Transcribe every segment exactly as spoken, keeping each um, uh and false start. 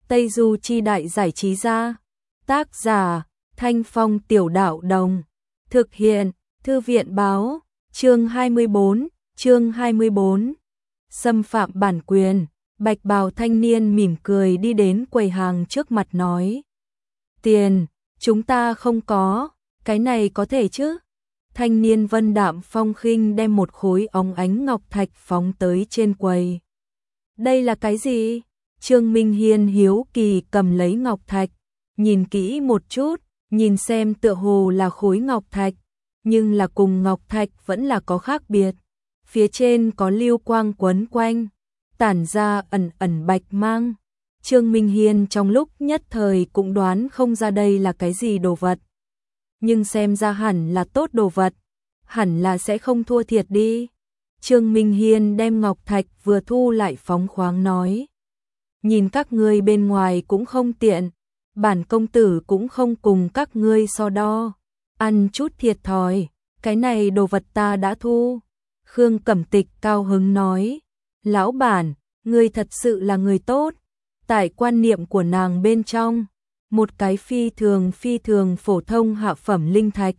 Tây Du Chi Đại Giải Trí Gia. Tác giả Thanh Phong Tiểu Đạo Đồng. Thực hiện Thư viện Báo. Chương hai mươi bốn, chương hai mươi bốn. Xâm phạm bản quyền. Bạch bào thanh niên mỉm cười đi đến quầy hàng trước mặt nói: "Tiền, chúng ta không có, cái này có thể chứ?" Thanh niên vân đạm phong khinh đem một khối óng ánh ngọc thạch phóng tới trên quầy. "Đây là cái gì?" Trương Minh Hiên hiếu kỳ cầm lấy ngọc thạch, nhìn kỹ một chút, nhìn xem tựa hồ là khối ngọc thạch, nhưng là cùng ngọc thạch vẫn là có khác biệt. Phía trên có lưu quang quấn quanh, tản ra ẩn ẩn bạch mang. Trương Minh Hiên trong lúc nhất thời cũng đoán không ra đây là cái gì đồ vật. Nhưng xem ra hẳn là tốt đồ vật, hẳn là sẽ không thua thiệt đi. Trương Minh Hiên đem ngọc thạch vừa thu lại phóng khoáng nói: "Nhìn các ngươi bên ngoài cũng không tiện, bản công tử cũng không cùng các ngươi so đo, ăn chút thiệt thòi, cái này đồ vật ta đã thu." Khương Cẩm Tịch cao hứng nói: "Lão bản, ngươi thật sự là người tốt." Tại quan niệm của nàng bên trong, một cái phi thường phi thường phổ thông hạ phẩm linh thạch,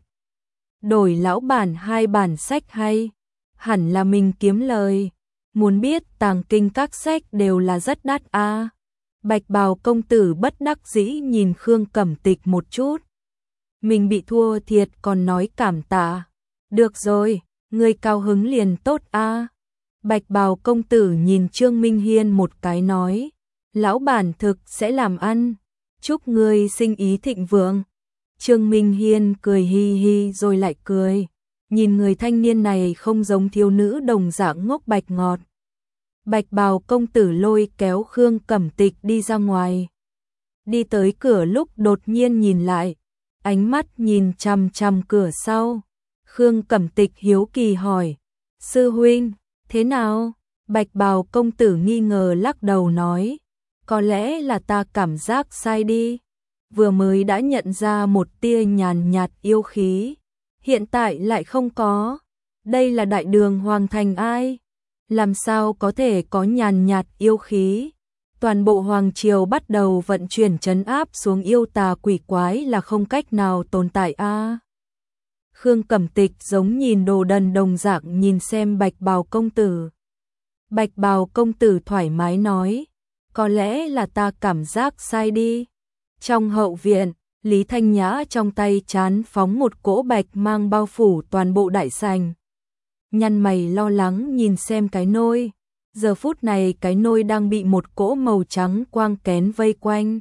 đổi lão bản hai bản sách hay, hẳn là mình kiếm lời. Muốn biết tàng kinh các sách đều là rất đắt a. À. Bạch bào công tử bất đắc dĩ nhìn Khương Cẩm Tịch một chút. Mình bị thua thiệt còn nói cảm tạ. "Được rồi, ngươi cao hứng liền tốt a." À. Bạch bào công tử nhìn Trương Minh Hiên một cái nói: "Lão bản thực sẽ làm ăn, chúc ngươi sinh ý thịnh vượng." Trương Minh Hiên cười hi hi rồi lại cười, nhìn người thanh niên này không giống thiếu nữ đồng dạng ngốc bạch ngọt. Bạch bào công tử lôi kéo Khương Cẩm Tịch đi ra ngoài. Đi tới cửa lúc đột nhiên nhìn lại, ánh mắt nhìn chằm chằm cửa sau. Khương Cẩm Tịch hiếu kỳ hỏi: "Sư huynh, thế nào?" Bạch bào công tử nghi ngờ lắc đầu nói: "Có lẽ là ta cảm giác sai đi. Vừa mới đã nhận ra một tia nhàn nhạt yêu khí, hiện tại lại không có. Đây là đại đường hoàng thành ai? Làm sao có thể có nhàn nhạt yêu khí? Toàn bộ hoàng triều bắt đầu vận chuyển trấn áp xuống yêu tà quỷ quái là không cách nào tồn tại a." À. Khương Cẩm Tịch giống nhìn đồ đần đồng dạng nhìn xem Bạch bào công tử. Bạch bào công tử thoải mái nói: "Có lẽ là ta cảm giác sai đi." Trong hậu viện, Lý Thanh Nhã trong tay chán phóng một cỗ bạch mang bao phủ toàn bộ đại sảnh. Nhăn mày lo lắng nhìn xem cái nôi. Giờ phút này cái nôi đang bị một cỗ màu trắng quang kén vây quanh.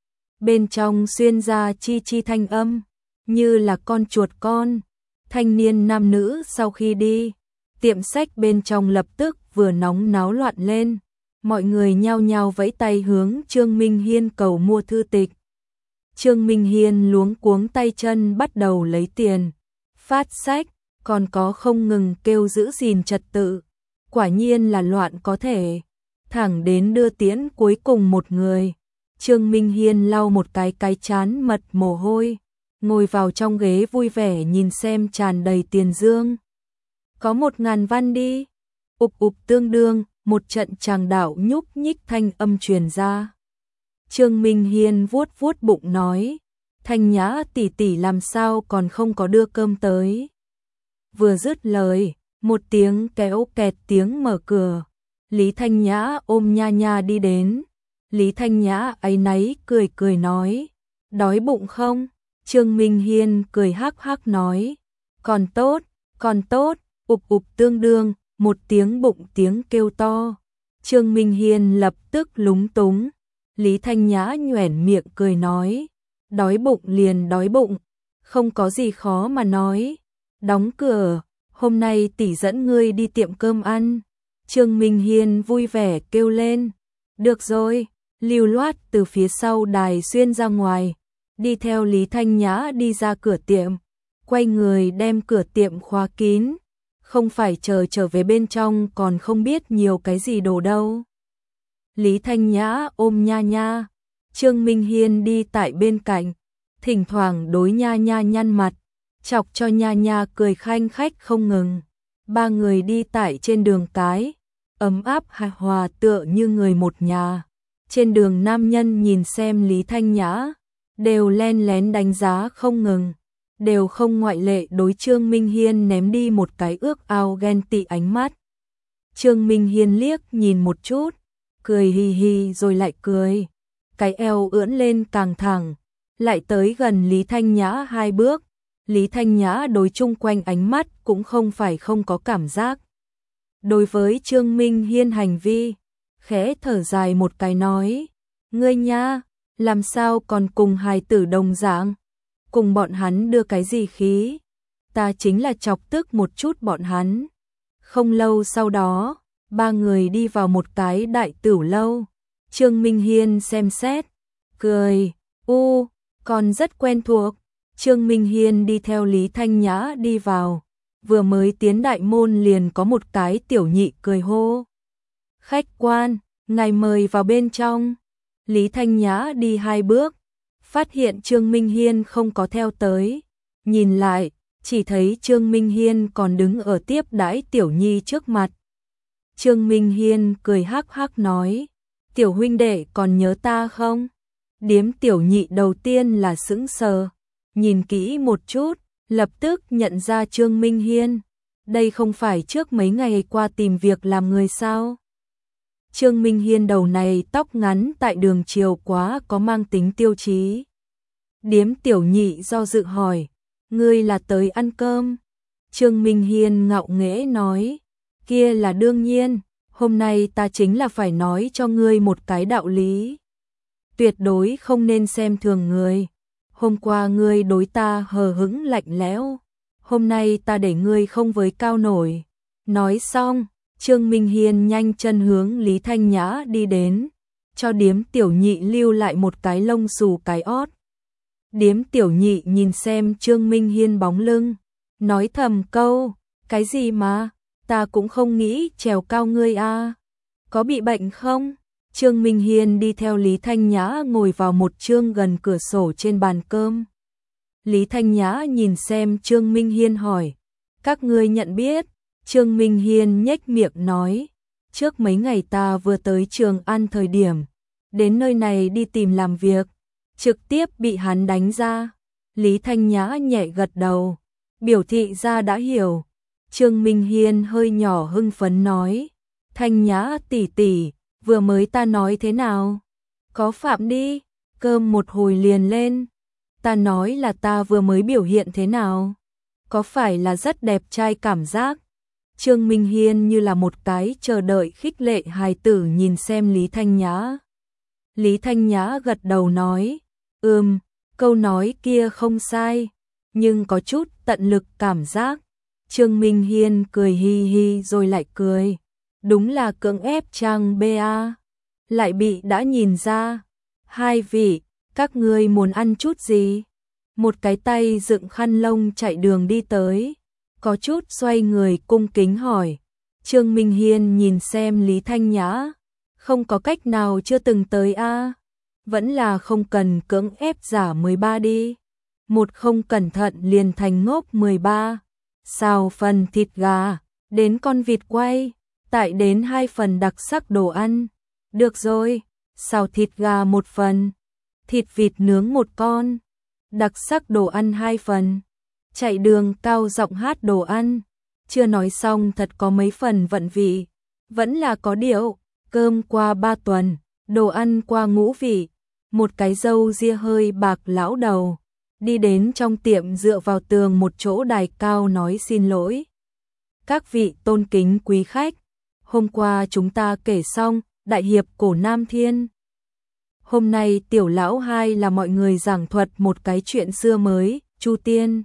Bên trong xuyên ra chi chi thanh âm, như là con chuột con. Thanh niên nam nữ sau khi đi, tiệm sách bên trong lập tức vừa nóng náo loạn lên. Mọi người nhao nhao vẫy tay hướng Trương Minh Hiên cầu mua thư tịch. Trương Minh Hiên luống cuống tay chân bắt đầu lấy tiền, phát sách, còn có không ngừng kêu giữ gìn trật tự. Quả nhiên là loạn có thể. Thẳng đến đưa tiễn cuối cùng một người, Trương Minh Hiên lau một cái cái chán mật mồ hôi, ngồi vào trong ghế vui vẻ nhìn xem tràn đầy tiền dương. "Có một ngàn văn đi." Ục ục tương đương, một trận tràng đạo nhúc nhích thanh âm truyền ra. Trương Minh Hiên vuốt vuốt bụng nói: "Thanh Nhã tỷ tỷ làm sao còn không có đưa cơm tới?" Vừa dứt lời, một tiếng kéo kẹt tiếng mở cửa. Lý Thanh Nhã ôm Nha Nha đi đến. Lý Thanh Nhã áy náy cười cười nói: "Đói bụng không?" Trương Minh Hiên cười hắc hắc nói: "Còn tốt, còn tốt." Ục ục tương đương, một tiếng bụng tiếng kêu to. Trương Minh Hiên lập tức lúng túng. Lý Thanh Nhã nhoẻn miệng cười nói: "Đói bụng liền đói bụng, không có gì khó mà nói. Đóng cửa, hôm nay tỷ dẫn ngươi đi tiệm cơm ăn." Trương Minh Hiên vui vẻ kêu lên: "Được rồi." Lưu loát từ phía sau đài xuyên ra ngoài, đi theo Lý Thanh Nhã đi ra cửa tiệm, quay người đem cửa tiệm khóa kín. Không phải chờ trở về bên trong còn không biết nhiều cái gì đồ đâu. Lý Thanh Nhã ôm Nha Nha, Trương Minh Hiên đi tại bên cạnh, thỉnh thoảng đối Nha Nha nhăn mặt, chọc cho Nha Nha cười khanh khách không ngừng. Ba người đi tại trên đường cái, ấm áp hài hòa tựa như người một nhà. Trên đường nam nhân nhìn xem Lý Thanh Nhã, đều len lén đánh giá không ngừng, đều không ngoại lệ đối Trương Minh Hiên ném đi một cái ước ao ghen tị ánh mắt. Trương Minh Hiên liếc nhìn một chút, cười hì hì rồi lại cười, cái eo ưỡn lên càng thẳng, lại tới gần Lý Thanh Nhã hai bước. Lý Thanh Nhã đối chung quanh ánh mắt cũng không phải không có cảm giác. Đối với Trương Minh Hiên hành vi, khẽ thở dài một cái nói, ngươi nha, làm sao còn cùng hài tử đồng dạng, cùng bọn hắn đưa cái gì khí, ta chính là chọc tức một chút bọn hắn. Không lâu sau đó, ba người đi vào một cái đại tửu lâu, Trương Minh Hiên xem xét, cười, u, còn rất quen thuộc. Trương Minh Hiên đi theo Lý Thanh Nhã đi vào, vừa mới tiến đại môn liền có một cái tiểu nhị cười hô. Khách quan, ngài mời vào bên trong. Lý Thanh Nhã đi hai bước, phát hiện Trương Minh Hiên không có theo tới, nhìn lại, chỉ thấy Trương Minh Hiên còn đứng ở tiếp đãi tiểu nhi trước mặt. Trương Minh Hiên cười hắc hắc nói, tiểu huynh đệ còn nhớ ta không? Điếm tiểu nhị đầu tiên là sững sờ, nhìn kỹ một chút, lập tức nhận ra Trương Minh Hiên. Đây không phải trước mấy ngày qua tìm việc làm người sao? Trương Minh Hiên đầu này tóc ngắn tại đường chiều quá có mang tính tiêu chí. Điếm tiểu nhị do dự hỏi, ngươi là tới ăn cơm? Trương Minh Hiên ngạo nghễ nói, kia là đương nhiên, hôm nay ta chính là phải nói cho ngươi một cái đạo lý. Tuyệt đối không nên xem thường người. Hôm qua ngươi đối ta hờ hững lạnh lẽo, hôm nay ta để ngươi không với cao nổi. Nói xong, Trương Minh Hiên nhanh chân hướng Lý Thanh Nhã đi đến, cho điếm tiểu nhị lưu lại một cái lông xù cái ót. Điếm tiểu nhị nhìn xem Trương Minh Hiên bóng lưng, nói thầm câu, cái gì mà, ta cũng không nghĩ trèo cao ngươi a, có bị bệnh không? Trương Minh Hiên đi theo Lý Thanh Nhã ngồi vào một chương gần cửa sổ trên bàn cơm. Lý Thanh Nhã nhìn xem Trương Minh Hiên hỏi, các ngươi nhận biết? Trương Minh Hiên nhếch miệng nói, trước mấy ngày ta vừa tới Trường An thời điểm, đến nơi này đi tìm làm việc, trực tiếp bị hắn đánh ra. Lý Thanh Nhã nhẹ gật đầu, biểu thị ra đã hiểu. Trương Minh Hiên hơi nhỏ hưng phấn nói, Thanh Nhã tỷ tỷ, vừa mới ta nói thế nào? Có phạm đi, cơm một hồi liền lên. Ta nói là ta vừa mới biểu hiện thế nào? Có phải là rất đẹp trai cảm giác? Trương Minh Hiên như là một cái chờ đợi khích lệ hài tử nhìn xem Lý Thanh Nhã. Lý Thanh Nhã gật đầu nói, ừm, câu nói kia không sai, nhưng có chút tận lực cảm giác. Trương Minh Hiên cười hi hi rồi lại cười, đúng là cưỡng ép trang bê a, lại bị đã nhìn ra. Hai vị, các ngươi muốn ăn chút gì? Một cái tay dựng khăn lông chạy đường đi tới, có chút xoay người cung kính hỏi. Trương Minh Hiên nhìn xem Lý Thanh Nhã, không có cách nào chưa từng tới a, vẫn là không cần cưỡng ép giả mười ba đi. Một không cẩn thận liền thành ngốc mười ba. Xào phần thịt gà, đến con vịt quay, tại đến hai phần đặc sắc đồ ăn. Được rồi, xào thịt gà một phần, thịt vịt nướng một con, đặc sắc đồ ăn hai phần. Chạy đường cao giọng hát đồ ăn, chưa nói xong thật có mấy phần vận vị, vẫn là có điệu, cơm qua ba tuần, đồ ăn qua ngũ vị. Một cái râu ria hơi bạc lão đầu đi đến trong tiệm dựa vào tường một chỗ đài cao nói xin lỗi. Các vị tôn kính quý khách, hôm qua chúng ta kể xong đại hiệp cổ Nam Thiên. Hôm nay tiểu lão hai là mọi người giảng thuật một cái chuyện xưa mới, Chu Tiên.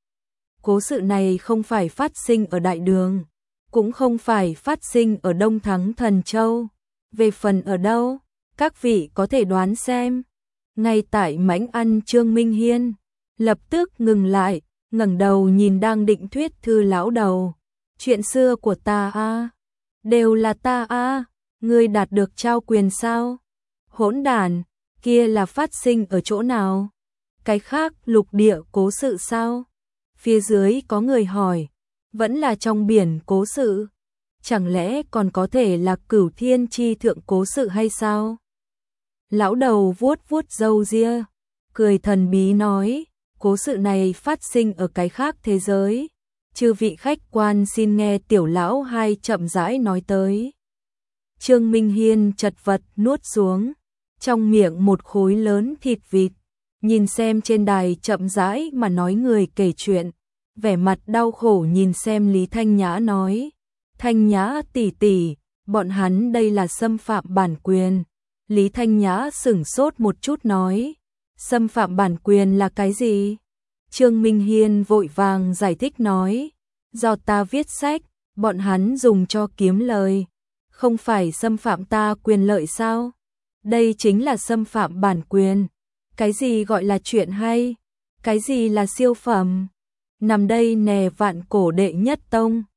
Cố sự này không phải phát sinh ở Đại Đường, cũng không phải phát sinh ở Đông Thắng Thần Châu. Về phần ở đâu, các vị có thể đoán xem. Ngay tại mãnh ăn Trương Minh Hiên, lập tức ngừng lại, ngẩng đầu nhìn đang định thuyết thư lão đầu. Chuyện xưa của ta a, đều là ta a, ngươi đạt được trao quyền sao? Hỗn đản, kia là phát sinh ở chỗ nào? Cái khác lục địa cố sự sao? Phía dưới có người hỏi, vẫn là trong biển cố sự? Chẳng lẽ còn có thể là Cửu Thiên chi thượng cố sự hay sao? Lão đầu vuốt vuốt râu ria, cười thần bí nói, cố sự này phát sinh ở cái khác thế giới. Chư vị khách quan xin nghe tiểu lão hai chậm rãi nói tới. Trương Minh Hiên chật vật nuốt xuống, trong miệng một khối lớn thịt vịt, nhìn xem trên đài chậm rãi mà nói người kể chuyện, vẻ mặt đau khổ nhìn xem Lý Thanh Nhã nói, Thanh Nhã tỷ tỷ, bọn hắn đây là xâm phạm bản quyền. Lý Thanh Nhã sửng sốt một chút nói, xâm phạm bản quyền là cái gì? Trương Minh Hiên vội vàng giải thích nói, do ta viết sách, bọn hắn dùng cho kiếm lời, không phải xâm phạm ta quyền lợi sao? Đây chính là xâm phạm bản quyền. Cái gì gọi là chuyện hay? Cái gì là siêu phẩm? Nằm đây nè vạn cổ đệ nhất tông.